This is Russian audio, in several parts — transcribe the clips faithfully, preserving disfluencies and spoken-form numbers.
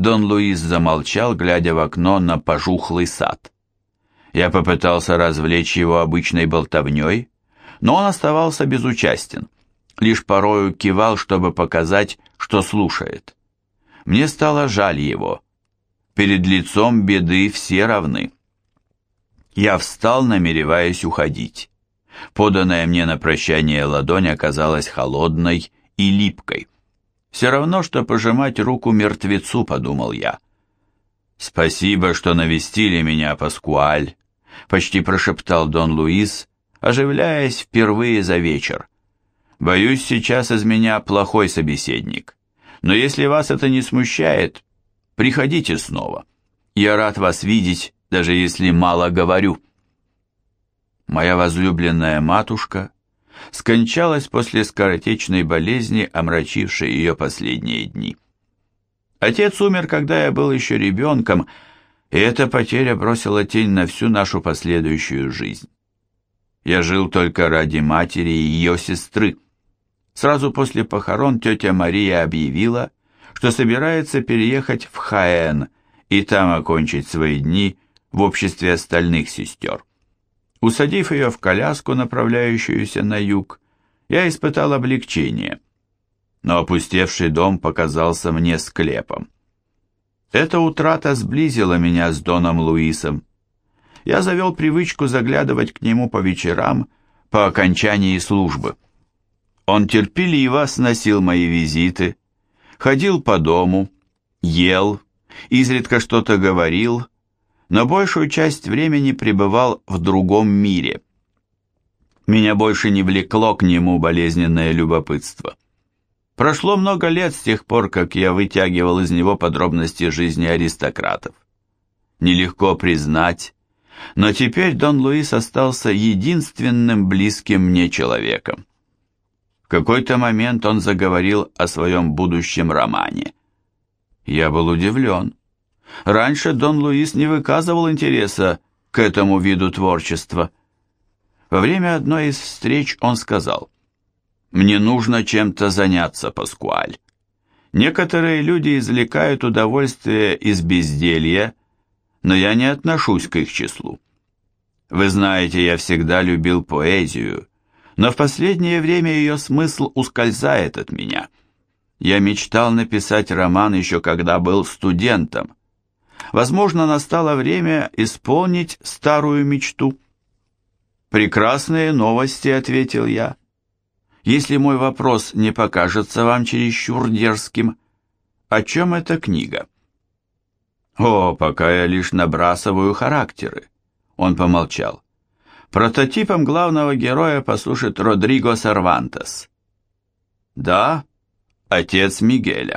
Дон Луис замолчал, глядя в окно на пожухлый сад. Я попытался развлечь его обычной болтовней, но он оставался безучастен, лишь порою кивал, чтобы показать, что слушает. Мне стало жаль его. Перед лицом беды все равны. Я встал, намереваясь уходить. Поданная мне на прощание ладонь оказалась холодной и липкой. Все равно, что пожимать руку мертвецу, подумал я. «Спасибо, что навестили меня, Паскуаль», — почти прошептал Дон Луис, оживляясь впервые за вечер. «Боюсь, сейчас из меня плохой собеседник. Но если вас это не смущает, приходите снова. Я рад вас видеть, даже если мало говорю». Моя возлюбленная матушка скончалась после скоротечной болезни, омрачившей ее последние дни. Отец умер, когда я был еще ребенком, и эта потеря бросила тень на всю нашу последующую жизнь. Я жил только ради матери и ее сестры. Сразу после похорон тетя Мария объявила, что собирается переехать в Хаэн и там окончить свои дни в обществе остальных сестер. Усадив ее в коляску, направляющуюся на юг, я испытал облегчение, но опустевший дом показался мне склепом. Эта утрата сблизила меня с Доном Луисом. Я завел привычку заглядывать к нему по вечерам по окончании службы. Он терпеливо сносил мои визиты, ходил по дому, ел, изредка что-то говорил, но большую часть времени пребывал в другом мире. Меня больше не влекло к нему болезненное любопытство. Прошло много лет с тех пор, как я вытягивал из него подробности жизни аристократов. Нелегко признать, но теперь Дон Луис остался единственным близким мне человеком. В какой-то момент он заговорил о своем будущем романе. Я был удивлен. Раньше Дон Луис не выказывал интереса к этому виду творчества. Во время одной из встреч он сказал: «Мне нужно чем-то заняться, Паскуаль. Некоторые люди извлекают удовольствие из безделья, но я не отношусь к их числу. Вы знаете, я всегда любил поэзию, но в последнее время ее смысл ускользает от меня. Я мечтал написать роман еще когда был студентом. Возможно, настало время исполнить старую мечту». «Прекрасные новости», — ответил я. «Если мой вопрос не покажется вам чересчур дерзким, о чем эта книга?» «О, пока я лишь набрасываю характеры», — он помолчал. «Прототипом главного героя послужит Родриго Сервантес». «Да, отец Мигеля».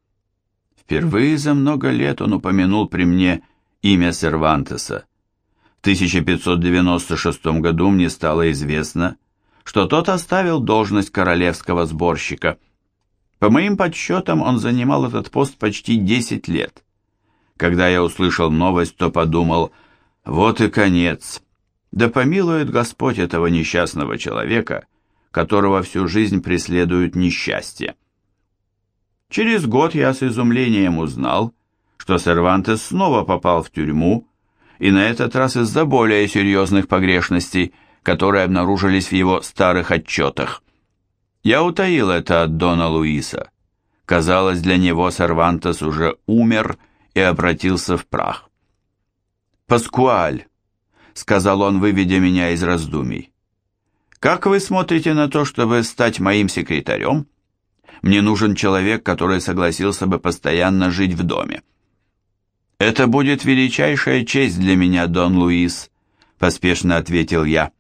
Впервые за много лет он упомянул при мне имя Сервантеса. В тысяча пятьсот девяносто шестом году мне стало известно, что тот оставил должность королевского сборщика. По моим подсчетам, он занимал этот пост почти десять лет. Когда я услышал новость, то подумал: вот и конец. Да помилует Господь этого несчастного человека, которого всю жизнь преследует несчастье. Через год я с изумлением узнал, что Сервантес снова попал в тюрьму, и на этот раз из-за более серьезных погрешностей, которые обнаружились в его старых отчетах. Я утаил это от Дона Луиса. Казалось, для него Сервантес уже умер и обратился в прах. «Паскуаль», — сказал он, выведя меня из раздумий, — «как вы смотрите на то, чтобы стать моим секретарем? Мне нужен человек, который согласился бы постоянно жить в доме». «Это будет величайшая честь для меня, Дон Луис», — поспешно ответил я.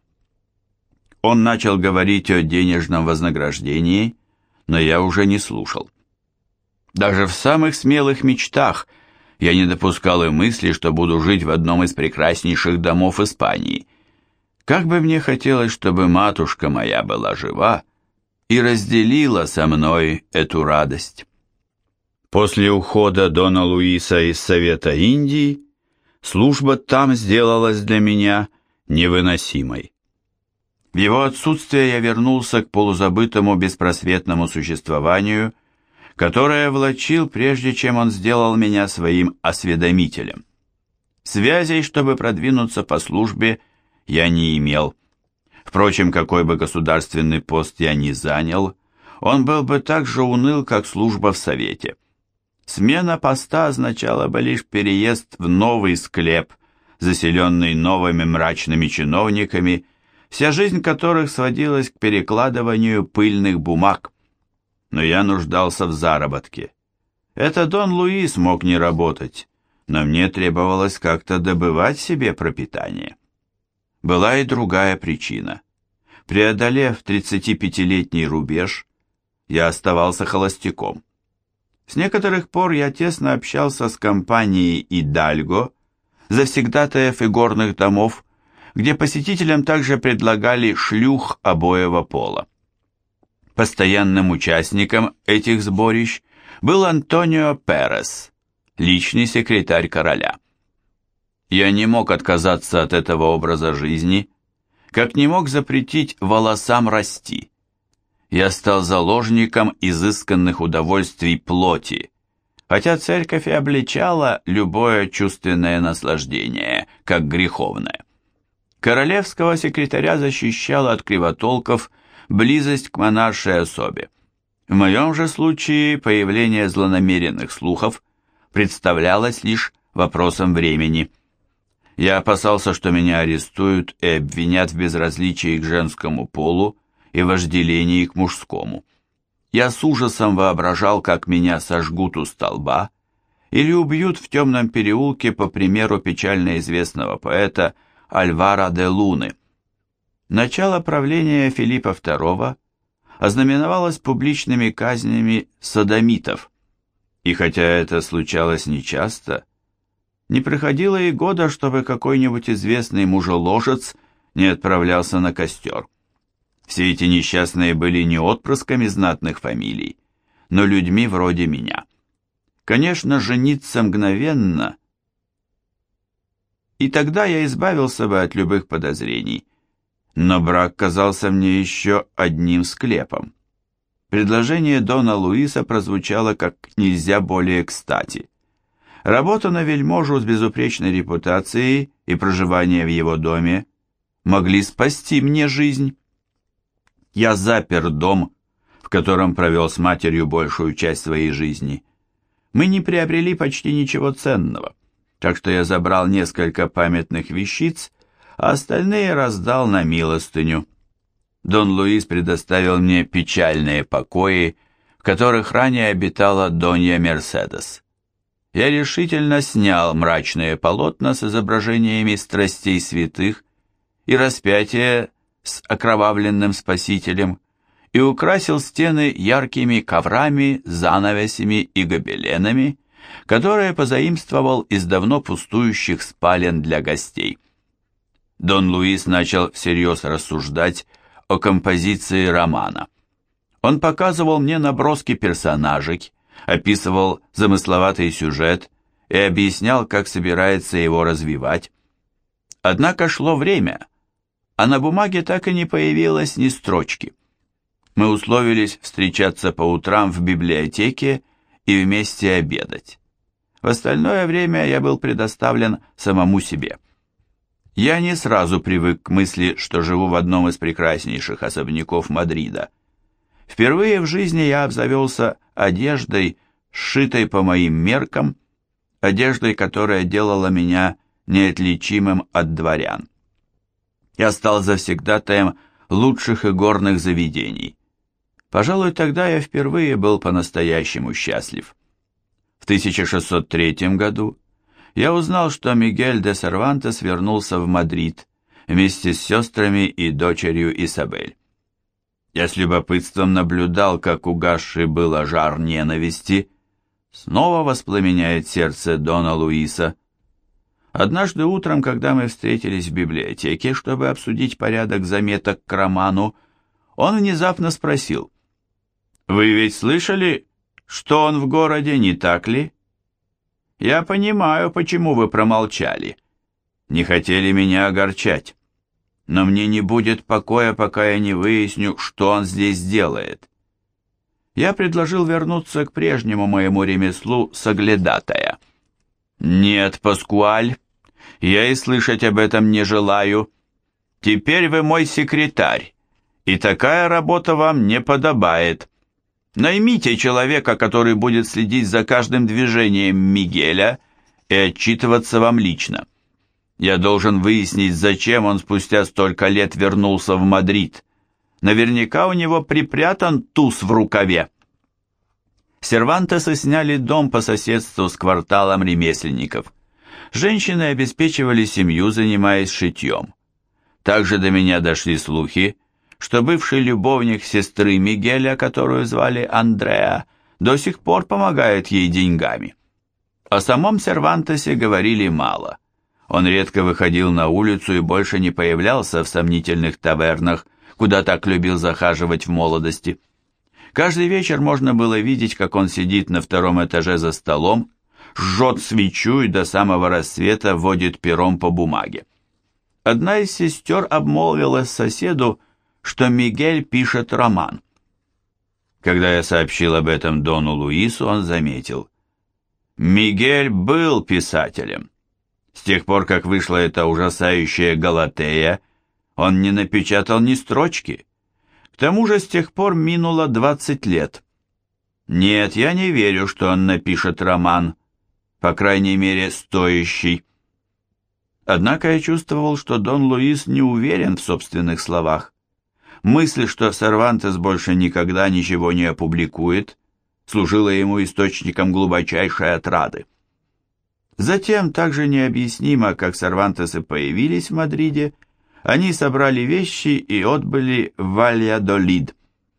Он начал говорить о денежном вознаграждении, но я уже не слушал. Даже в самых смелых мечтах я не допускал и мысли, что буду жить в одном из прекраснейших домов Испании. Как бы мне хотелось, чтобы матушка моя была жива и разделила со мной эту радость. После ухода Дона Луиса из Совета Индии служба там сделалась для меня невыносимой. В его отсутствие я вернулся к полузабытому беспросветному существованию, которое влачил, прежде чем он сделал меня своим осведомителем. Связей, чтобы продвинуться по службе, я не имел. Впрочем, какой бы государственный пост я ни занял, он был бы так же уныл, как служба в Совете. Смена поста означала бы лишь переезд в новый склеп, заселенный новыми мрачными чиновниками, вся жизнь которых сводилась к перекладыванию пыльных бумаг. Но я нуждался в заработке. Это Дон Луис мог не работать, но мне требовалось как-то добывать себе пропитание. Была и другая причина. Преодолев тридцатипятилетний рубеж, я оставался холостяком. С некоторых пор я тесно общался с компанией «Идальго», завсегдатаев и горных домов, где посетителям также предлагали шлюх обоего пола. Постоянным участником этих сборищ был Антонио Перес, личный секретарь короля. Я не мог отказаться от этого образа жизни, как не мог запретить волосам расти. Я стал заложником изысканных удовольствий плоти, хотя церковь и обличала любое чувственное наслаждение, как греховное. Королевского секретаря защищала от кривотолков близость к монаршей особе. В моем же случае появление злонамеренных слухов представлялось лишь вопросом времени. Я опасался, что меня арестуют и обвинят в безразличии к женскому полу и вожделении к мужскому. Я с ужасом воображал, как меня сожгут у столба или убьют в темном переулке, по примеру печально известного поэта Альвара де Луны. Начало правления Филиппа второго ознаменовалось публичными казнями содомитов, и хотя это случалось нечасто, не проходило и года, чтобы какой-нибудь известный мужеложец не отправлялся на костер. Все эти несчастные были не отпрысками знатных фамилий, но людьми вроде меня. Конечно, жениться мгновенно, и тогда я избавился бы от любых подозрений, но брак казался мне еще одним склепом. Предложение Дона Луиса прозвучало как нельзя более кстати. Работа на вельможу с безупречной репутацией и проживание в его доме могли спасти мне жизнь. Я запер дом, в котором провел с матерью большую часть своей жизни. Мы не приобрели почти ничего ценного, так что я забрал несколько памятных вещиц, а остальные раздал на милостыню. Дон Луис предоставил мне печальные покои, в которых ранее обитала Донья Мерседес. Я решительно снял мрачные полотна с изображениями страстей святых и распятия с окровавленным Спасителем и украсил стены яркими коврами, занавесями и гобеленами, которые позаимствовал из давно пустующих спален для гостей. Дон Луис начал всерьез рассуждать о композиции романа. Он показывал мне наброски персонажей, описывал замысловатый сюжет и объяснял, как собирается его развивать. Однако шло время, а на бумаге так и не появилось ни строчки. Мы условились встречаться по утрам в библиотеке и вместе обедать. В остальное время я был предоставлен самому себе. Я не сразу привык к мысли, что живу в одном из прекраснейших особняков Мадрида. Впервые в жизни я обзавелся одеждой, сшитой по моим меркам, одеждой, которая делала меня неотличимым от дворян. Я стал завсегдатаем лучших игорных заведений. Пожалуй, тогда я впервые был по-настоящему счастлив. В тысяча шестьсот третьем году я узнал, что Мигель де Сервантес вернулся в Мадрид вместе с сестрами и дочерью Исабель. Я с любопытством наблюдал, как угасший было жар ненависти снова воспламеняет сердце Дона Луиса. Однажды утром, когда мы встретились в библиотеке, чтобы обсудить порядок заметок к роману, он внезапно спросил: «Вы ведь слышали, что он в городе, не так ли? Я понимаю, почему вы промолчали. Не хотели меня огорчать. Но мне не будет покоя, пока я не выясню, что он здесь делает». я предложил вернуться к прежнему моему ремеслу соглядатая. «Нет, Паскуаль, я и слышать об этом не желаю. Теперь вы мой секретарь, и такая работа вам не подобает. Наймите человека, который будет следить за каждым движением Мигеля и отчитываться вам лично. Я должен выяснить, зачем он спустя столько лет вернулся в Мадрид. Наверняка у него припрятан туз в рукаве». Сервантесы сняли дом по соседству с кварталом ремесленников. Женщины обеспечивали семью, занимаясь шитьем. Также до меня дошли слухи, что бывший любовник сестры Мигеля, которую звали Андреа, до сих пор помогает ей деньгами. О самом Сервантесе говорили мало. Он редко выходил на улицу и больше не появлялся в сомнительных тавернах, куда так любил захаживать в молодости. Каждый вечер можно было видеть, как он сидит на втором этаже за столом, жжет свечу и до самого рассвета водит пером по бумаге. Одна из сестер обмолвилась соседу, что Мигель пишет роман. Когда я сообщил об этом Дону Луису, он заметил: «Мигель был писателем. С тех пор, как вышла эта ужасающая Галатея, он не напечатал ни строчки. К тому же с тех пор минуло двадцать лет. Нет, я не верю, что он напишет роман, по крайней мере, стоящий». Однако я чувствовал, что Дон Луис не уверен в собственных словах. Мысль, что Сервантес больше никогда ничего не опубликует, служила ему источником глубочайшей отрады. Затем, так же необъяснимо, как Сервантесы появились в Мадриде, они собрали вещи и отбыли в Вальядолид.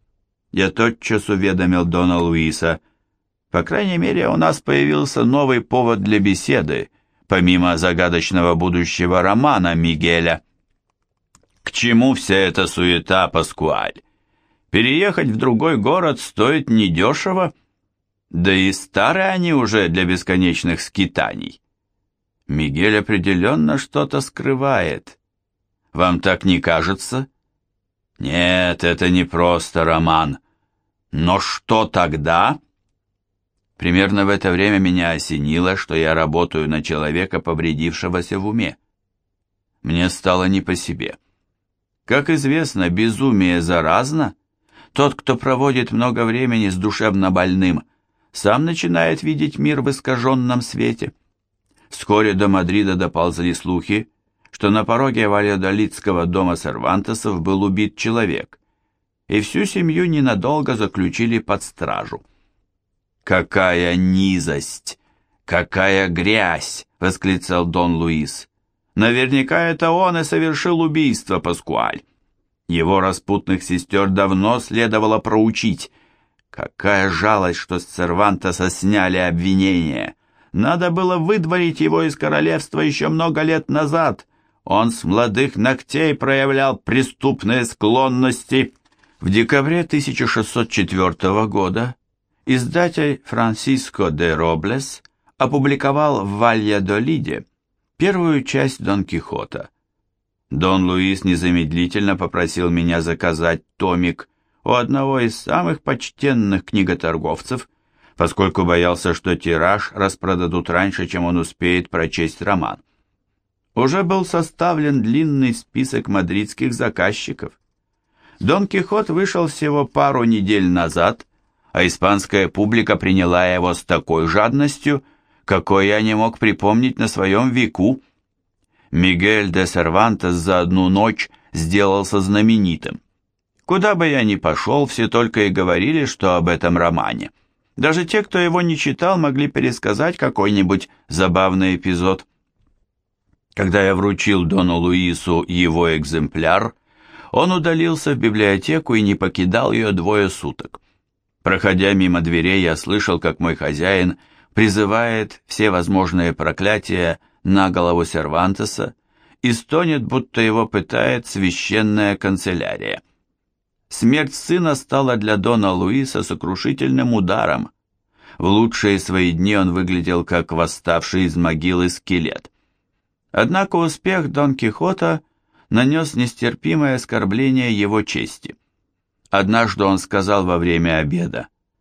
Я тотчас уведомил Дона Луиса: по крайней мере, у нас появился новый повод для беседы, помимо загадочного будущего романа Мигеля. «К чему вся эта суета, Паскуаль? Переехать в другой город стоит недешево, да и стары они уже для бесконечных скитаний. Мигель определенно что-то скрывает. Вам так не кажется?» «Нет, это не просто роман. Но что тогда?» Примерно в это время меня осенило, что я работаю на человека, повредившегося в уме. Мне стало не по себе. Как известно, безумие заразно. Тот, кто проводит много времени с душевно больным, сам начинает видеть мир в искаженном свете. Вскоре до Мадрида доползли слухи, что на пороге Вальядолидского дома Сервантесов был убит человек, и всю семью ненадолго заключили под стражу. «Какая низость! Какая грязь!» — восклицал Дон Луис. «Наверняка это он и совершил убийство, Паскуаль. Его распутных сестер давно следовало проучить. Какая жалость, что с Сервантеса сняли обвинение. Надо было выдворить его из королевства еще много лет назад. Он с молодых ногтей проявлял преступные склонности». В декабре тысяча шестьсот четвёртого года издатель Франсиско де Роблес опубликовал в Вальядолиде первую часть Дон Кихота. Дон Луис незамедлительно попросил меня заказать томик у одного из самых почтенных книготорговцев, поскольку боялся, что тираж распродадут раньше, чем он успеет прочесть роман. Уже был составлен длинный список мадридских заказчиков. Дон Кихот вышел всего пару недель назад, а испанская публика приняла его с такой жадностью, какой я не мог припомнить на своем веку. Мигель де Сервантес за одну ночь сделался знаменитым. Куда бы я ни пошел, все только и говорили, что об этом романе. Даже те, кто его не читал, могли пересказать какой-нибудь забавный эпизод. Когда я вручил Дону Луису его экземпляр, он удалился в библиотеку и не покидал ее двое суток. Проходя мимо дверей, я слышал, как мой хозяин призывает все возможные проклятия на голову Сервантеса и стонет, будто его пытает священная канцелярия. Смерть сына стала для Дона Луиса сокрушительным ударом. В лучшие свои дни он выглядел как восставший из могилы скелет. Однако успех Дон Кихота нанес нестерпимое оскорбление его чести. Однажды он сказал во время обеда: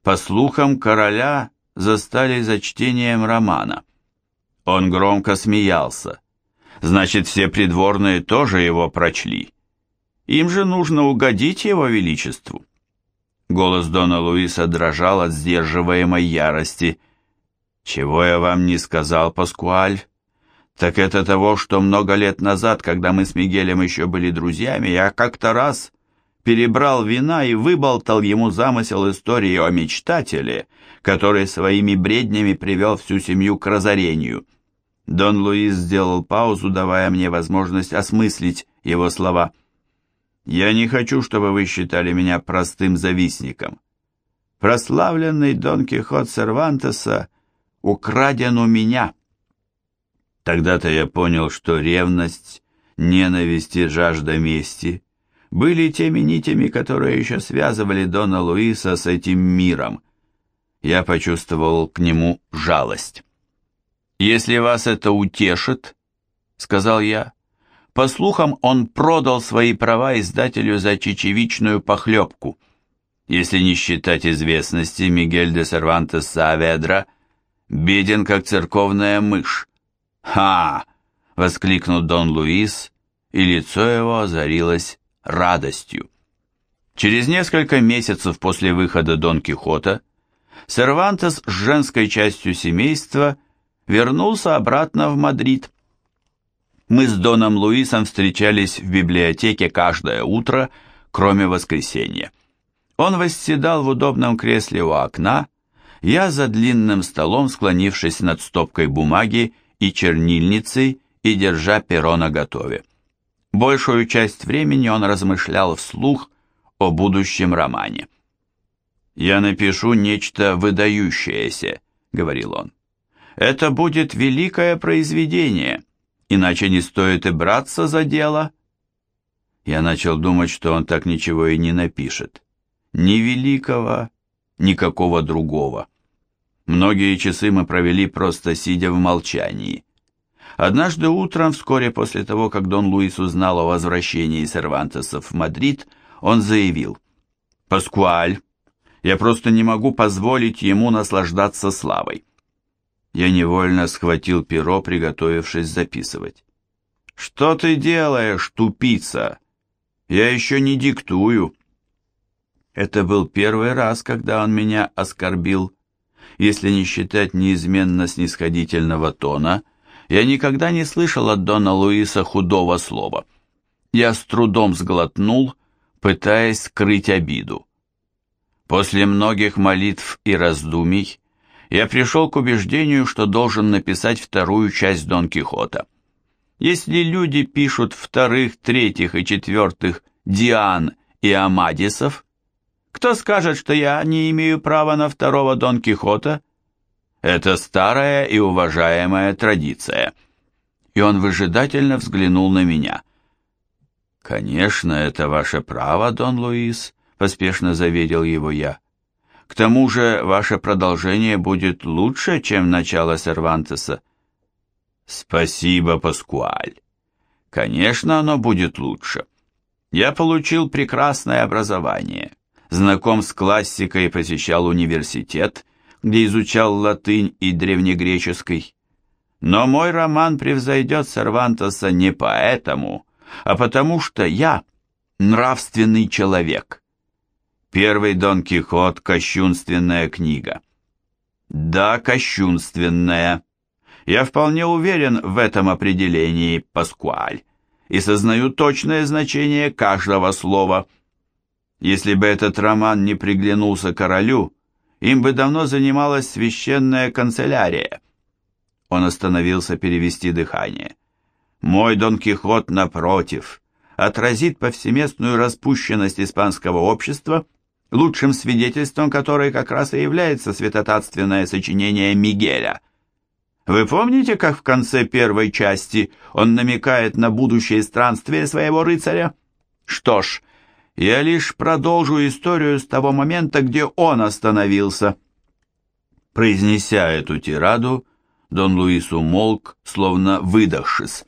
По слухам, короля застали за чтением романа. Он громко смеялся. Значит, все придворные тоже его прочли. Им же нужно угодить его величеству. Голос Дона Луиса дрожал от сдерживаемой ярости. «Чего я вам не сказал, Паскуаль? Так это того, что много лет назад, когда мы с Мигелем еще были друзьями, я как-то раз перебрал вина и выболтал ему замысел истории о мечтателе, который своими бреднями привел всю семью к разорению». Дон Луис сделал паузу, давая мне возможность осмыслить его слова. «Я не хочу, чтобы вы считали меня простым завистником. Прославленный Дон Кихот Сервантеса украден у меня». Тогда-то я понял, что ревность, ненависть и жажда мести были теми нитями, которые еще связывали Дона Луиса с этим миром. Я почувствовал к нему жалость. «Если вас это утешит, — сказал я, — по слухам, он продал свои права издателю за чечевичную похлебку. Если не считать известности, Мигель де Сервантес Сааведра беден, как церковная мышь». «Ха!» — воскликнул Дон Луис, и лицо его озарилось радостью. Через несколько месяцев после выхода Дон Кихота Сервантес с женской частью семейства вернулся обратно в Мадрид. Мы с Доном Луисом встречались в библиотеке каждое утро, кроме воскресенья. Он восседал в удобном кресле у окна, я за длинным столом, склонившись над стопкой бумаги и чернильницей и держа перо наготове. Большую часть времени он размышлял вслух о будущем романе. «Я напишу нечто выдающееся», — говорил он. «Это будет великое произведение, иначе не стоит и браться за дело». Я начал думать, что он так ничего и не напишет. Ни великого, никакого другого. Многие часы мы провели просто сидя в молчании. Однажды утром, вскоре после того, как Дон Луис узнал о возвращении Сервантесов в Мадрид, он заявил: «Паскуаль, я просто не могу позволить ему наслаждаться славой». Я невольно схватил перо, приготовившись записывать. «Что ты делаешь, тупица? Я еще не диктую». Это был первый раз, когда он меня оскорбил. Если не считать неизменно снисходительного тона, я никогда не слышал от Дона Луиса худого слова. Я с трудом сглотнул, пытаясь скрыть обиду. После многих молитв и раздумий я пришел к убеждению, что должен написать вторую часть Дон Кихота. Если люди пишут вторых, третьих и четвертых Диан и Амадисов, кто скажет, что я не имею права на второго Дон Кихота? Это старая и уважаемая традиция». И он выжидательно взглянул на меня. «Конечно, это ваше право, Дон Луис», — поспешно заверил его я. «К тому же ваше продолжение будет лучше, чем начало Сервантеса». «Спасибо, Паскуаль. Конечно, оно будет лучше. Я получил прекрасное образование, знаком с классикой и посещал университет, где изучал латынь и древнегреческий. Но мой роман превзойдет Сервантеса не поэтому, а потому что я нравственный человек. Первый Дон Кихот — кощунственная книга». «Да, кощунственная. Я вполне уверен в этом определении, Паскуаль, и сознаю точное значение каждого слова. Если бы этот роман не приглянулся королю, им бы давно занималась священная канцелярия». Он остановился перевести дыхание. «Мой Дон Кихот, напротив, отразит повсеместную распущенность испанского общества, лучшим свидетельством которой как раз и является святотатственное сочинение Мигеля. Вы помните, как в конце первой части он намекает на будущее странствие своего рыцаря? Что ж, я лишь продолжу историю с того момента, где он остановился». Произнеся эту тираду, Дон Луис умолк, словно выдохшись.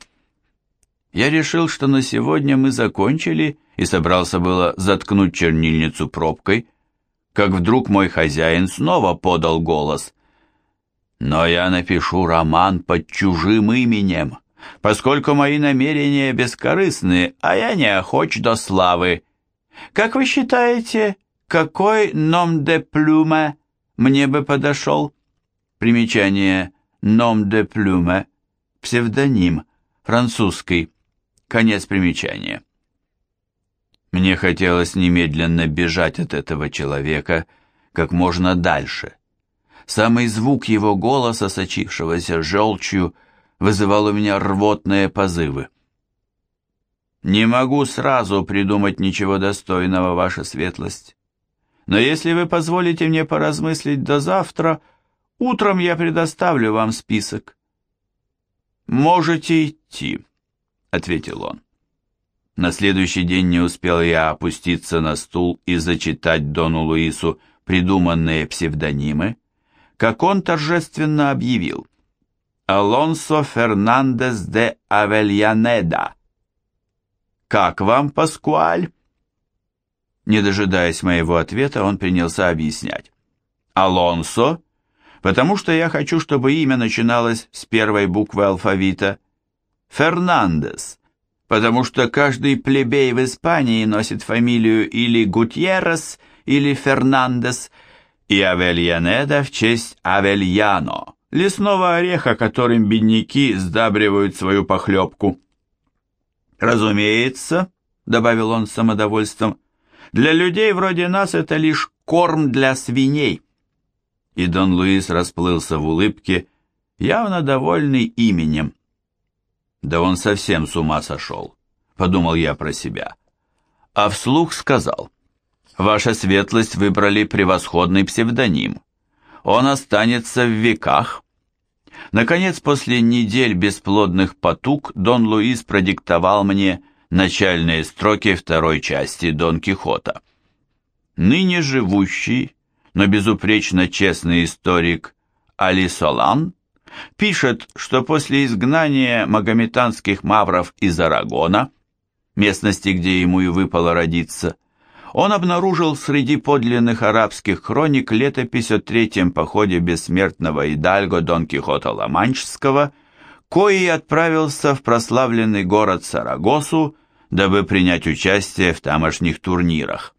Я решил, что на сегодня мы закончили, и собрался было заткнуть чернильницу пробкой, как вдруг мой хозяин снова подал голос. «Но я напишу роман под чужим именем, поскольку мои намерения бескорыстны, а я не охоч до славы. Как вы считаете, какой ном де плюме мне бы подошел?» Примечание «ном де плюме» – псевдоним, французский, конец примечания. Мне хотелось немедленно бежать от этого человека как можно дальше. Самый звук его голоса, сочившегося желчью, вызывал у меня рвотные позывы. «Не могу сразу придумать ничего достойного, ваша светлость. Но если вы позволите мне поразмыслить до завтра, утром я предоставлю вам список». «Можете идти», — ответил он. На следующий день не успел я опуститься на стул и зачитать Дону Луису придуманные псевдонимы, как он торжественно объявил: «Алонсо Фернандес де Авельянеда». «Как вам, Паскуаль?» Не дожидаясь моего ответа, он принялся объяснять. «Алонсо, потому что я хочу, чтобы имя начиналось с первой буквы алфавита. Фернандес, потому что каждый плебей в Испании носит фамилию или Гутьеррес, или Фернандес, и Авельянеда в честь Авельяно, лесного ореха, которым бедняки сдабривают свою похлебку». «Разумеется», — добавил он с самодовольством, — «для людей вроде нас это лишь корм для свиней». И Дон Луис расплылся в улыбке, явно довольный именем. «Да он совсем с ума сошел», — подумал я про себя. А вслух сказал: «Ваша светлость выбрали превосходный псевдоним. Он останется в веках». Наконец, после недель бесплодных потуг, Дон Луис продиктовал мне начальные строки второй части Дон Кихота. Ныне живущий, но безупречно честный историк Али Солан пишет, что после изгнания магометанских мавров из Арагона, местности, где ему и выпало родиться, он обнаружил среди подлинных арабских хроник летопись о третьем походе бессмертного идальго Дон Кихота Ла-Манческого, кои отправился в прославленный город Сарагосу, дабы принять участие в тамошних турнирах.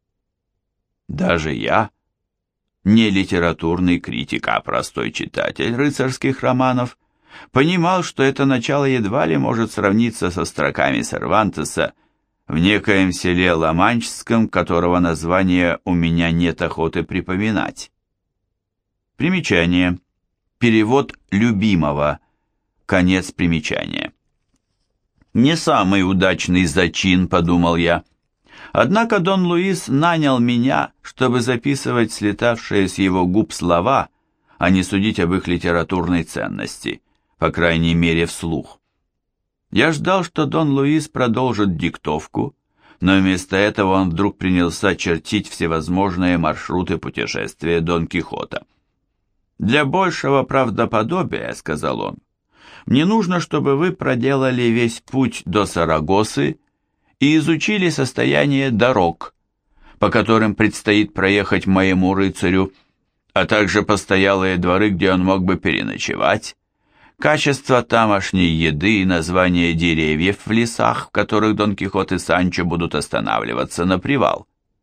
Даже я, не литературный критик, а простой читатель рыцарских романов, понимал, что это начало едва ли может сравниться со строками Сервантеса в некоем селе Ла-Манческом, которого название у меня нет охоты припоминать. Примечание. Перевод любимого. Конец примечания. Не самый удачный зачин, подумал я. Однако Дон Луис нанял меня, чтобы записывать слетавшие с его губ слова, а не судить об их литературной ценности, по крайней мере вслух. Я ждал, что Дон Луис продолжит диктовку, но вместо этого он вдруг принялся чертить всевозможные маршруты путешествия Дон Кихота. «Для большего правдоподобия, — сказал он, — мне нужно, чтобы вы проделали весь путь до Сарагосы и изучили состояние дорог, по которым предстоит проехать моему рыцарю, а также постоялые дворы, где он мог бы переночевать, качество тамошней еды и название деревьев в лесах, в которых Дон Кихот и Санчо будут останавливаться на привал.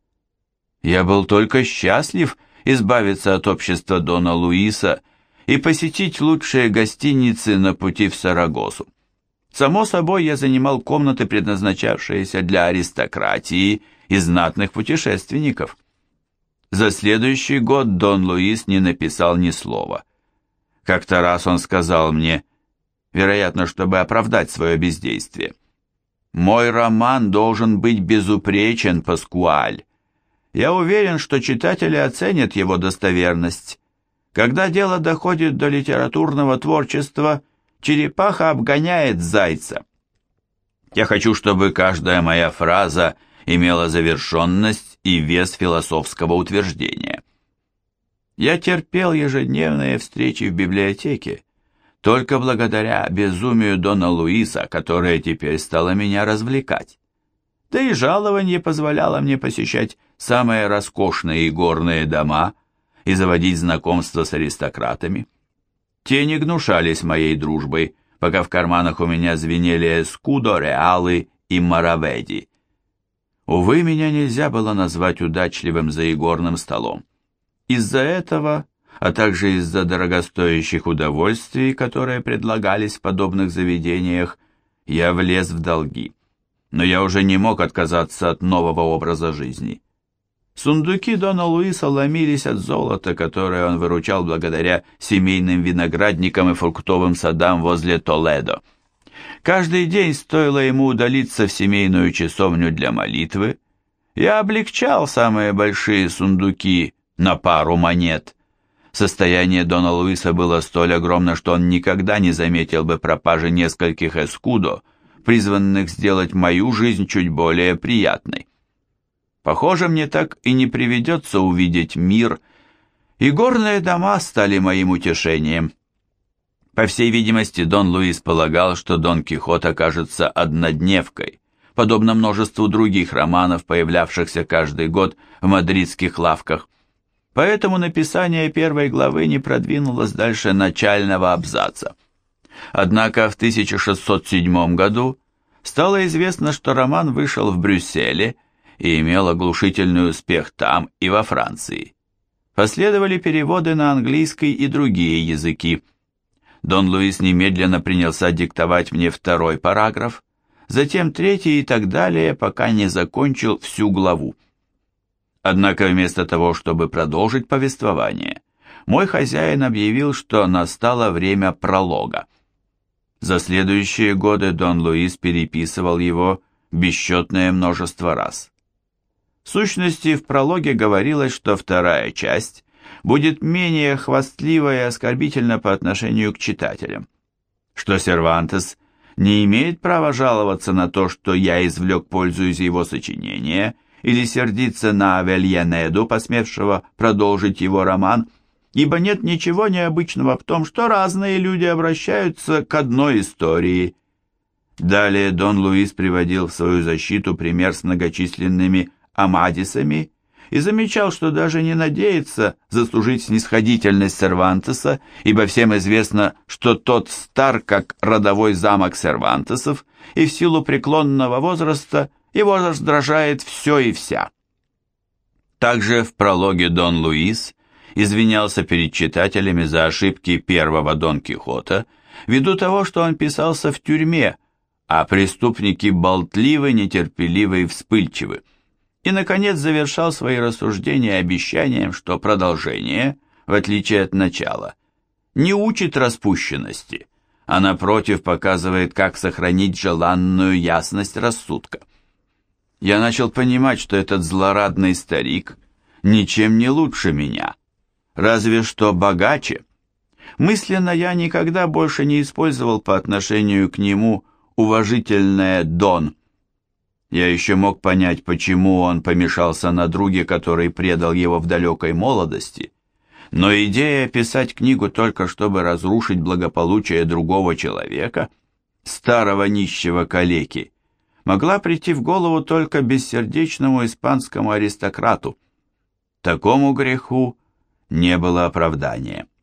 Я был только счастлив избавиться от общества Дона Луиса и посетить лучшие гостиницы на пути в Сарагосу. Само собой, я занимал комнаты, предназначавшиеся для аристократии и знатных путешественников. За следующий год Дон Луис не написал ни слова. Как-то раз он сказал мне, вероятно, чтобы оправдать свое бездействие: «Мой роман должен быть безупречен, Паскуаль. Я уверен, что читатели оценят его достоверность. Когда дело доходит до литературного творчества, черепаха обгоняет зайца. Я хочу, чтобы каждая моя фраза имела завершенность и вес философского утверждения». Я терпел ежедневные встречи в библиотеке только благодаря безумию Дона Луиса, которое теперь стало меня развлекать. Да и жалование позволяло мне посещать самые роскошные игорные дома и заводить знакомства с аристократами. Те не гнушались моей дружбой, пока в карманах у меня звенели эскудо, реалы и мараведи. Увы, меня нельзя было назвать удачливым за игорным столом. Из-за этого, а также из-за дорогостоящих удовольствий, которые предлагались в подобных заведениях, я влез в долги. Но я уже не мог отказаться от нового образа жизни. Сундуки Дона Луиса ломились от золота, которое он выручал благодаря семейным виноградникам и фруктовым садам возле Толедо. Каждый день стоило ему удалиться в семейную часовню для молитвы. Я облегчал самые большие сундуки на пару монет. Состояние Дона Луиса было столь огромно, что он никогда не заметил бы пропажи нескольких эскудо, призванных сделать мою жизнь чуть более приятной. Похоже, мне так и не приведется увидеть мир, и горные дома стали моим утешением. По всей видимости, Дон Луис полагал, что Дон Кихот окажется однодневкой, подобно множеству других романов, появлявшихся каждый год в мадридских лавках. Поэтому написание первой главы не продвинулось дальше начального абзаца. Однако в тысяча шестьсот седьмом году стало известно, что роман вышел в Брюсселе и имел оглушительный успех там и во Франции. Последовали переводы на английский и другие языки. Дон Луис немедленно принялся диктовать мне второй параграф, затем третий и так далее, пока не закончил всю главу. Однако вместо того, чтобы продолжить повествование, мой хозяин объявил, что настало время пролога. За следующие годы Дон Луис переписывал его бесчетное множество раз. В сущности, в прологе говорилось, что вторая часть будет менее хвастлива и оскорбительна по отношению к читателям, что Сервантес не имеет права жаловаться на то, что я извлек пользу из его сочинения, или сердиться на Авельянеду, посмевшего продолжить его роман, ибо нет ничего необычного в том, что разные люди обращаются к одной истории. Далее Дон Луис приводил в свою защиту пример с многочисленными Амадисами и замечал, что даже не надеется заслужить снисходительность Сервантеса, ибо всем известно, что тот стар, как родовой замок Сервантесов, и в силу преклонного возраста его раздражает все и вся. Также в прологе Дон Луис извинялся перед читателями за ошибки первого Дон Кихота, ввиду того, что он писался в тюрьме, а преступники болтливы, нетерпеливы и вспыльчивы. И, наконец, завершал свои рассуждения обещанием, что продолжение, в отличие от начала, не учит распущенности, а, напротив, показывает, как сохранить желанную ясность рассудка. Я начал понимать, что этот злорадный старик ничем не лучше меня, разве что богаче. Мысленно я никогда больше не использовал по отношению к нему уважительное «Дон». Я еще мог понять, почему он помешался на друге, который предал его в далекой молодости, но идея писать книгу только чтобы разрушить благополучие другого человека, старого нищего калеки, могла прийти в голову только бессердечному испанскому аристократу. Такому греху не было оправдания.